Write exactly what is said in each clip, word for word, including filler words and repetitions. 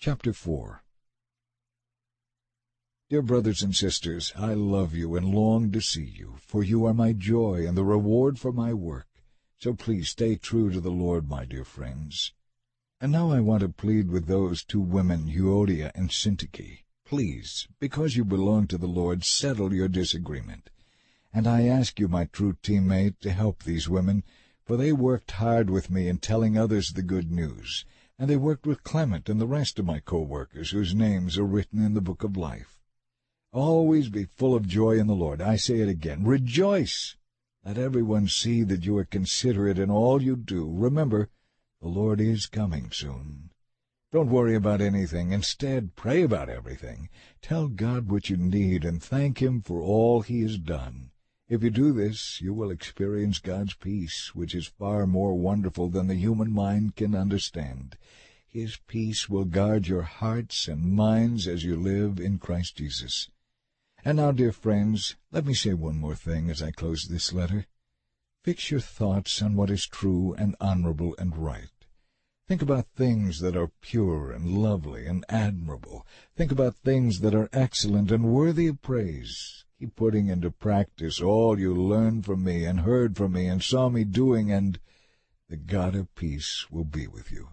Chapter four. Dear brothers and sisters, I love you and long to see you, for you are my joy and the reward for my work. So please stay true to the Lord, my dear friends. And now I want to plead with those two women, Euodia and Syntyche. Please, because you belong to the Lord, settle your disagreement. And I ask you, my true teammate, to help these women, for they worked hard with me in telling others the good news, and they worked with Clement and the rest of my co-workers, whose names are written in the book of life. Always be full of joy in the Lord. I say it again, rejoice! Let everyone see that you are considerate in all you do. Remember, the Lord is coming soon. Don't worry about anything. Instead, pray about everything. Tell God what you need and thank Him for all He has done. If you do this, you will experience God's peace, which is far more wonderful than the human mind can understand. His peace will guard your hearts and minds as you live in Christ Jesus. And now, dear friends, let me say one more thing as I close this letter. Fix your thoughts on what is true and honorable and right. Think about things that are pure and lovely and admirable. Think about things that are excellent and worthy of praise. Keep putting into practice all you learned from me and heard from me and saw me doing, and the God of peace will be with you.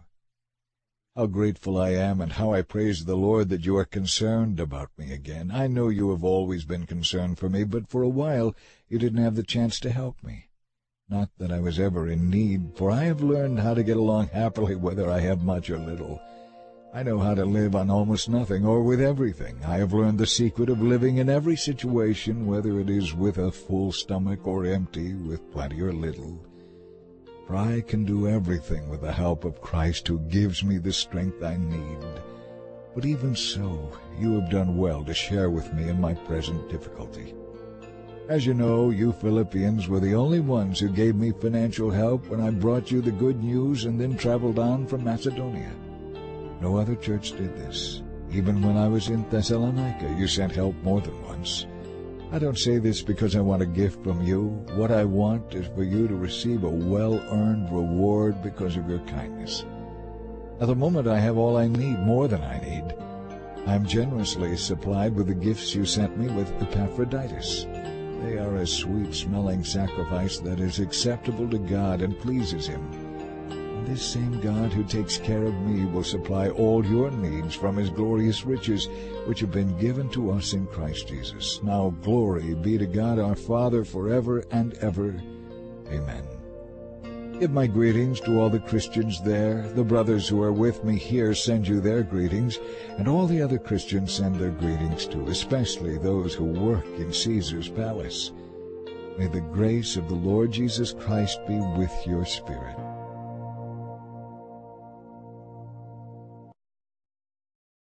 How grateful I am and how I praise the Lord that you are concerned about me again. I know you have always been concerned for me, but for a while you didn't have the chance to help me. Not that I was ever in need, for I have learned how to get along happily whether I have much or little. I know how to live on almost nothing or with everything. I have learned the secret of living in every situation, whether it is with a full stomach or empty, with plenty or little. For I can do everything with the help of Christ who gives me the strength I need. But even so, you have done well to share with me in my present difficulty. As you know, you Philippians were the only ones who gave me financial help when I brought you the good news and then traveled on from Macedonia. No other church did this. Even when I was in Thessalonica, you sent help more than once. I don't say this because I want a gift from you. What I want is for you to receive a well-earned reward because of your kindness. At the moment I have all I need, more than I need. I am generously supplied with the gifts you sent me with Epaphroditus. They are a sweet-smelling sacrifice that is acceptable to God and pleases Him. And this same God who takes care of me will supply all your needs from His glorious riches, which have been given to us in Christ Jesus. Now glory be to God our Father forever and ever. Amen. Give my greetings to all the Christians there. The brothers who are with me here send you their greetings, and all the other Christians send their greetings too, especially those who work in Caesar's palace. May the grace of the Lord Jesus Christ be with your spirit.